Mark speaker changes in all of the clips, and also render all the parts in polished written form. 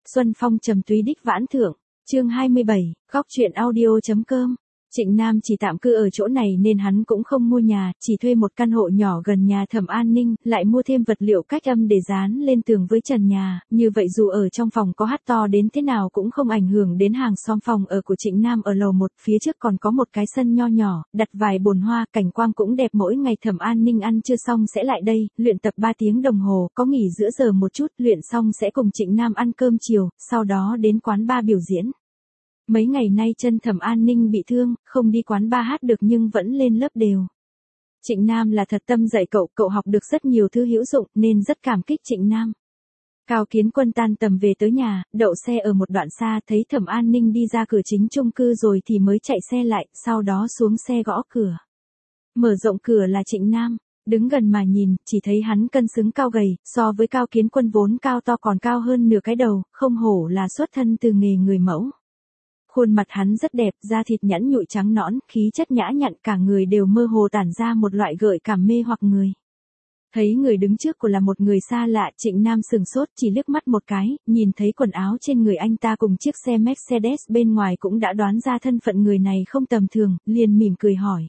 Speaker 1: Xuân phong trầm túy đích vãn thượng, chương 27, góc truyện audio.com. Trịnh Nam chỉ tạm cư ở chỗ này nên hắn cũng không mua nhà, chỉ thuê một căn hộ nhỏ gần nhà Thẩm An Ninh, lại mua thêm vật liệu cách âm để dán lên tường với trần nhà, như vậy dù ở trong phòng có hát to đến thế nào cũng không ảnh hưởng đến hàng xóm. Phòng ở của Trịnh Nam ở lầu 1, phía trước còn có một cái sân nho nhỏ, đặt vài bồn hoa, cảnh quang cũng đẹp. Mỗi ngày Thẩm An Ninh ăn trưa xong sẽ lại đây, luyện tập 3 tiếng đồng hồ, có nghỉ giữa giờ một chút, luyện xong sẽ cùng Trịnh Nam ăn cơm chiều, sau đó đến quán bar biểu diễn. Mấy ngày nay chân Thẩm An Ninh bị thương, không đi quán bar hát được nhưng vẫn lên lớp đều. Trịnh Nam là thật tâm dạy cậu học được rất nhiều thứ hữu dụng nên rất cảm kích Trịnh Nam. Cao Kiến Quân tan tầm về tới nhà, đậu xe ở một đoạn xa, thấy Thẩm An Ninh đi ra cửa chính chung cư rồi thì mới chạy xe lại, sau đó xuống xe gõ cửa. Mở rộng cửa là Trịnh Nam, đứng gần mà nhìn, chỉ thấy hắn cân xứng cao gầy, so với Cao Kiến Quân vốn cao to còn cao hơn nửa cái đầu, không hổ là xuất thân từ nghề người mẫu. Khuôn mặt hắn rất đẹp, da thịt nhẵn nhụi trắng nõn, khí chất nhã nhặn, cả người đều mơ hồ tản ra một loại gợi cảm mê hoặc người. Thấy người đứng trước của là một người xa lạ, Trịnh Nam sừng sốt, chỉ liếc mắt một cái, nhìn thấy quần áo trên người anh ta cùng chiếc xe Mercedes bên ngoài cũng đã đoán ra thân phận người này không tầm thường, liền mỉm cười hỏi.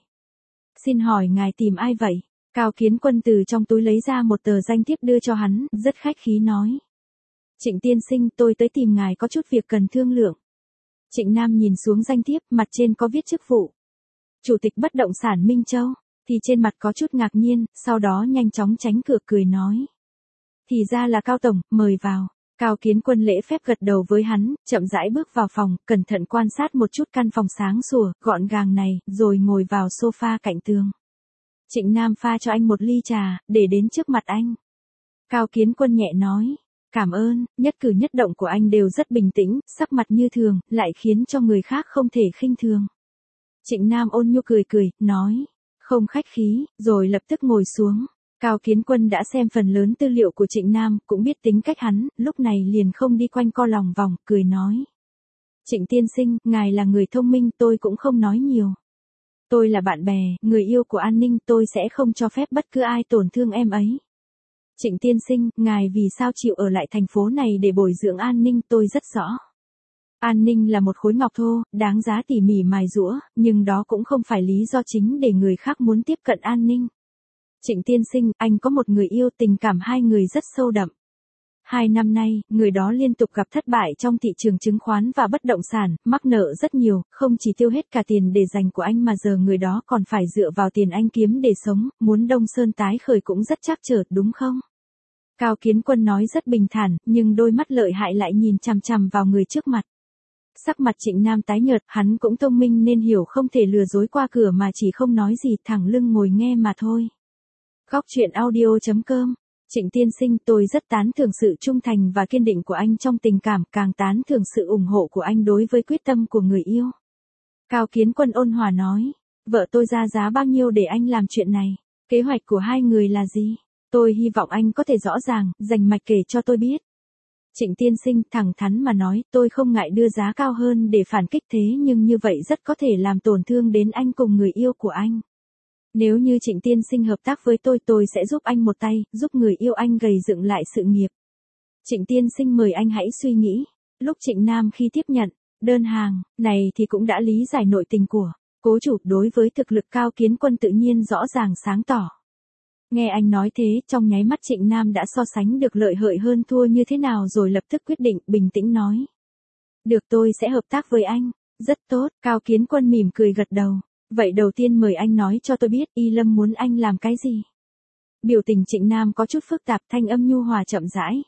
Speaker 1: Xin hỏi ngài tìm ai vậy? Cao Kiến Quân từ trong túi lấy ra một tờ danh thiếp đưa cho hắn, rất khách khí nói. Trịnh tiên sinh, tôi tới tìm ngài có chút việc cần thương lượng. Trịnh Nam nhìn xuống danh thiếp, mặt trên có viết chức vụ Chủ tịch bất động sản Minh Châu, thì trên mặt có chút ngạc nhiên, sau đó nhanh chóng tránh cửa cười nói. Thì ra là Cao Tổng, mời vào. Cao Kiến Quân lễ phép gật đầu với hắn, chậm rãi bước vào phòng, cẩn thận quan sát một chút căn phòng sáng sủa, gọn gàng này, rồi ngồi vào sofa cạnh tường. Trịnh Nam pha cho anh một ly trà, để đến trước mặt anh. Cao Kiến Quân nhẹ nói. Cảm ơn, nhất cử nhất động của anh đều rất bình tĩnh, sắc mặt như thường, lại khiến cho người khác không thể khinh thường. Trịnh Nam ôn nhu cười, nói, không khách khí, rồi lập tức ngồi xuống. Cao Kiến Quân đã xem phần lớn tư liệu của Trịnh Nam, cũng biết tính cách hắn, lúc này liền không đi quanh co lòng vòng, cười nói. Trịnh tiên sinh, ngài là người thông minh, tôi cũng không nói nhiều. Tôi là bạn bè, người yêu của An Ninh, tôi sẽ không cho phép bất cứ ai tổn thương em ấy. Trịnh tiên sinh, ngài vì sao chịu ở lại thành phố này để bồi dưỡng An Ninh, tôi rất rõ. An Ninh là một khối ngọc thô, đáng giá tỉ mỉ mài giũa, nhưng đó cũng không phải lý do chính để người khác muốn tiếp cận An Ninh. Trịnh tiên sinh, anh có một người yêu, tình cảm hai người rất sâu đậm. 2 năm nay, người đó liên tục gặp thất bại trong thị trường chứng khoán và bất động sản, mắc nợ rất nhiều, không chỉ tiêu hết cả tiền để dành của anh mà giờ người đó còn phải dựa vào tiền anh kiếm để sống, muốn Đông Sơn tái khởi cũng rất trắc trở, đúng không? Cao Kiến Quân nói rất bình thản, nhưng đôi mắt lợi hại lại nhìn chằm chằm vào người trước mặt. Sắc mặt Trịnh Nam tái nhợt, hắn cũng thông minh nên hiểu không thể lừa dối qua cửa mà chỉ không nói gì, thẳng lưng ngồi nghe mà thôi. Góc truyện audio.com. Trịnh tiên sinh, tôi rất tán thưởng sự trung thành và kiên định của anh trong tình cảm, càng tán thưởng sự ủng hộ của anh đối với quyết tâm của người yêu. Cao Kiến Quân ôn hòa nói, vợ tôi ra giá bao nhiêu để anh làm chuyện này? Kế hoạch của hai người là gì? Tôi hy vọng anh có thể rõ ràng, rành mạch kể cho tôi biết. Trịnh tiên sinh, thẳng thắn mà nói, tôi không ngại đưa giá cao hơn để phản kích, thế nhưng như vậy rất có thể làm tổn thương đến anh cùng người yêu của anh. Nếu như Trịnh tiên sinh hợp tác với tôi sẽ giúp anh một tay, giúp người yêu anh gầy dựng lại sự nghiệp. Trịnh tiên sinh, mời anh hãy suy nghĩ. Lúc Trịnh Nam khi tiếp nhận đơn hàng này thì cũng đã lý giải nội tình của cố chủ, đối với thực lực Cao Kiến Quân tự nhiên rõ ràng sáng tỏ. Nghe anh nói thế, trong nháy mắt Trịnh Nam đã so sánh được lợi hại hơn thua như thế nào rồi lập tức quyết định, bình tĩnh nói. Được, tôi sẽ hợp tác với anh. Rất tốt, Cao Kiến Quân mỉm cười gật đầu. Vậy đầu tiên mời anh nói cho tôi biết, Y Lâm muốn anh làm cái gì? Biểu tình Trịnh Nam có chút phức tạp, thanh âm nhu hòa chậm rãi.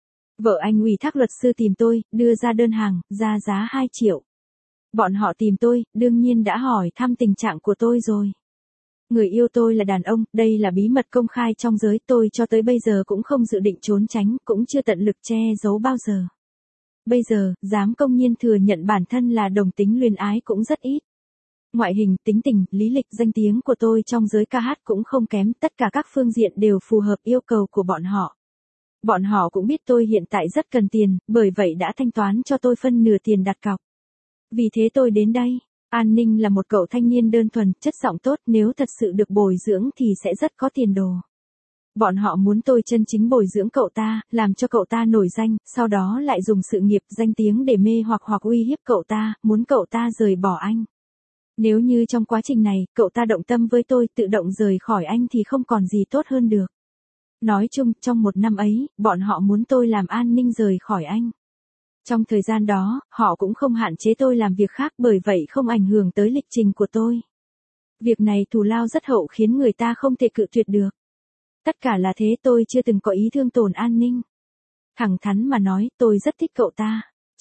Speaker 1: Vợ anh ủy thác luật sư tìm tôi, đưa ra đơn hàng, ra giá 2 triệu. Bọn họ tìm tôi, đương nhiên đã hỏi thăm tình trạng của tôi rồi. Người yêu tôi là đàn ông, đây là bí mật công khai trong giới, tôi cho tới bây giờ cũng không dự định trốn tránh, cũng chưa tận lực che giấu bao giờ. Bây giờ, dám công nhiên thừa nhận bản thân là đồng tính luyến ái cũng rất ít. Ngoại hình, tính tình, lý lịch, danh tiếng của tôi trong giới ca hát cũng không kém, tất cả các phương diện đều phù hợp yêu cầu của bọn họ. Bọn họ cũng biết tôi hiện tại rất cần tiền, bởi vậy đã thanh toán cho tôi phân nửa tiền đặt cọc. Vì thế tôi đến đây. An Ninh là một cậu thanh niên đơn thuần, chất giọng tốt, nếu thật sự được bồi dưỡng thì sẽ rất có tiền đồ. Bọn họ muốn tôi chân chính bồi dưỡng cậu ta, làm cho cậu ta nổi danh, sau đó lại dùng sự nghiệp, danh tiếng để mê hoặc uy hiếp cậu ta, muốn cậu ta rời bỏ anh. Nếu như trong quá trình này, cậu ta động tâm với tôi, tự động rời khỏi anh thì không còn gì tốt hơn được. Nói chung, trong 1 năm ấy, bọn họ muốn tôi làm an ninh rời khỏi anh. Trong thời gian đó, họ cũng không hạn chế tôi làm việc khác, bởi vậy không ảnh hưởng tới lịch trình của tôi. Việc này thù lao rất hậu, khiến người ta không thể cự tuyệt được. Tất cả là thế, tôi chưa từng có ý thương tổn an ninh. Thẳng thắn mà nói, tôi rất thích cậu ta.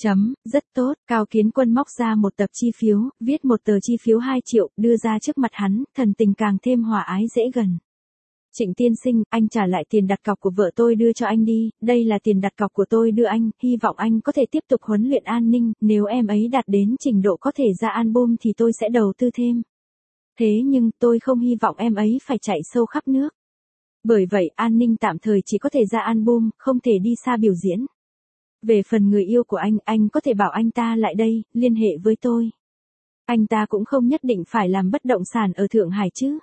Speaker 1: Rất tốt. Cao Kiến Quân móc ra một tập chi phiếu, viết một tờ chi phiếu 2 triệu, đưa ra trước mặt hắn, thần tình càng thêm hòa ái dễ gần. Trịnh tiên sinh, anh trả lại tiền đặt cọc của vợ tôi đưa cho anh đi, đây là tiền đặt cọc của tôi đưa anh, hy vọng anh có thể tiếp tục huấn luyện an ninh, nếu em ấy đạt đến trình độ có thể ra album thì tôi sẽ đầu tư thêm. Thế nhưng, tôi không hy vọng em ấy phải chạy sâu khắp nước. Bởi vậy, an ninh tạm thời chỉ có thể ra album, không thể đi xa biểu diễn. Về phần người yêu của anh có thể bảo anh ta lại đây, liên hệ với tôi. Anh ta cũng không nhất định phải làm bất động sản ở Thượng Hải chứ.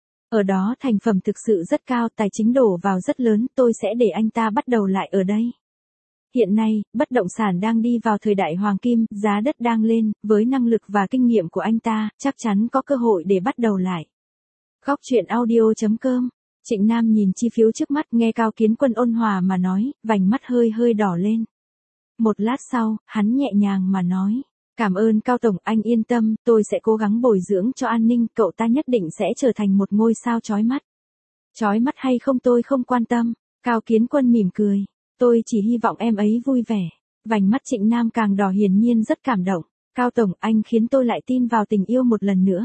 Speaker 1: Ở đó thành phẩm thực sự rất cao, tài chính đổ vào rất lớn, tôi sẽ để anh ta bắt đầu lại ở đây. Hiện nay, bất động sản đang đi vào thời đại hoàng kim, giá đất đang lên, với năng lực và kinh nghiệm của anh ta, chắc chắn có cơ hội để bắt đầu lại. Góc truyện audio.com. Trịnh Nam nhìn chi phiếu trước mắt, nghe Cao Kiến Quân ôn hòa mà nói, vành mắt hơi hơi đỏ lên. Một lát sau, hắn nhẹ nhàng mà nói. Cảm ơn Cao Tổng, anh yên tâm, tôi sẽ cố gắng bồi dưỡng cho an ninh, cậu ta nhất định sẽ trở thành một ngôi sao chói mắt. Chói mắt hay không tôi không quan tâm. Cao Kiến Quân mỉm cười. Tôi chỉ hy vọng em ấy vui vẻ. Vành mắt Trịnh Nam càng đỏ, hiển nhiên rất cảm động. Cao Tổng, anh khiến tôi lại tin vào tình yêu một lần nữa.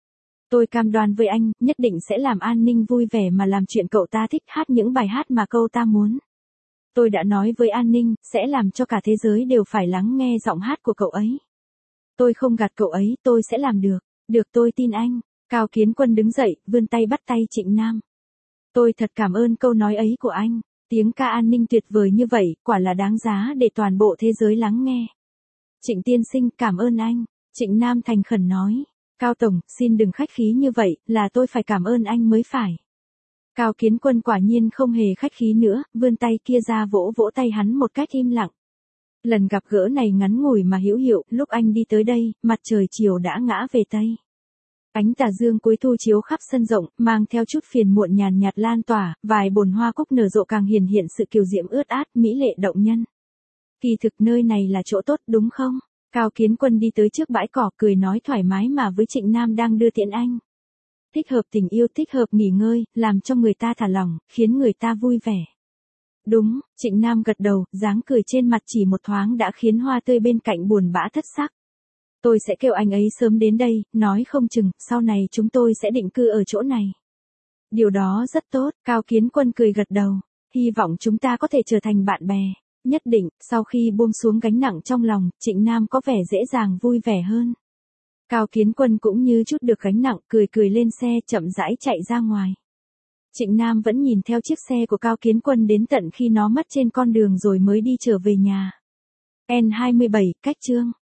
Speaker 1: Tôi cam đoan với anh, nhất định sẽ làm an ninh vui vẻ mà làm chuyện cậu ta thích, hát những bài hát mà cậu ta muốn. Tôi đã nói với an ninh, sẽ làm cho cả thế giới đều phải lắng nghe giọng hát của cậu ấy. Tôi không gạt cậu ấy, tôi sẽ làm được. Được, tôi tin anh. Cao Kiến Quân đứng dậy, vươn tay bắt tay Trịnh Nam. Tôi thật cảm ơn câu nói ấy của anh. Tiếng ca an ninh tuyệt vời như vậy, quả là đáng giá để toàn bộ thế giới lắng nghe. Trịnh tiên sinh, cảm ơn anh. Trịnh Nam thành khẩn nói. Cao Tổng, xin đừng khách khí như vậy, là tôi phải cảm ơn anh mới phải. Cao Kiến Quân quả nhiên không hề khách khí nữa, vươn tay kia ra vỗ vỗ tay hắn một cách im lặng. Lần gặp gỡ này ngắn ngủi mà hữu hiệu, lúc anh đi tới đây, mặt trời chiều đã ngã về Tây. Ánh tà dương cuối thu chiếu khắp sân rộng, mang theo chút phiền muộn nhàn nhạt lan tỏa, vài bồn hoa cúc nở rộ càng hiển hiện sự kiều diễm ướt át, mỹ lệ động nhân. Kỳ thực nơi này là chỗ tốt đúng không? Cao Kiến Quân đi tới trước bãi cỏ, cười nói thoải mái mà với Trịnh Nam đang đưa tiễn anh. Thích hợp tình yêu, thích hợp nghỉ ngơi, làm cho người ta thả lỏng, khiến người ta vui vẻ. Đúng, Trịnh Nam gật đầu, dáng cười trên mặt chỉ một thoáng đã khiến hoa tươi bên cạnh buồn bã thất sắc. Tôi sẽ kêu anh ấy sớm đến đây, nói không chừng, sau này chúng tôi sẽ định cư ở chỗ này. Điều đó rất tốt, Cao Kiến Quân cười gật đầu. Hy vọng chúng ta có thể trở thành bạn bè. Nhất định, sau khi buông xuống gánh nặng trong lòng, Trịnh Nam có vẻ dễ dàng vui vẻ hơn. Cao Kiến Quân cũng như chút được gánh nặng, cười cười lên xe, chậm rãi chạy ra ngoài. Trịnh Nam vẫn nhìn theo chiếc xe của Cao Kiến Quân đến tận khi nó mất trên con đường rồi mới đi trở về nhà. N27, cách chương.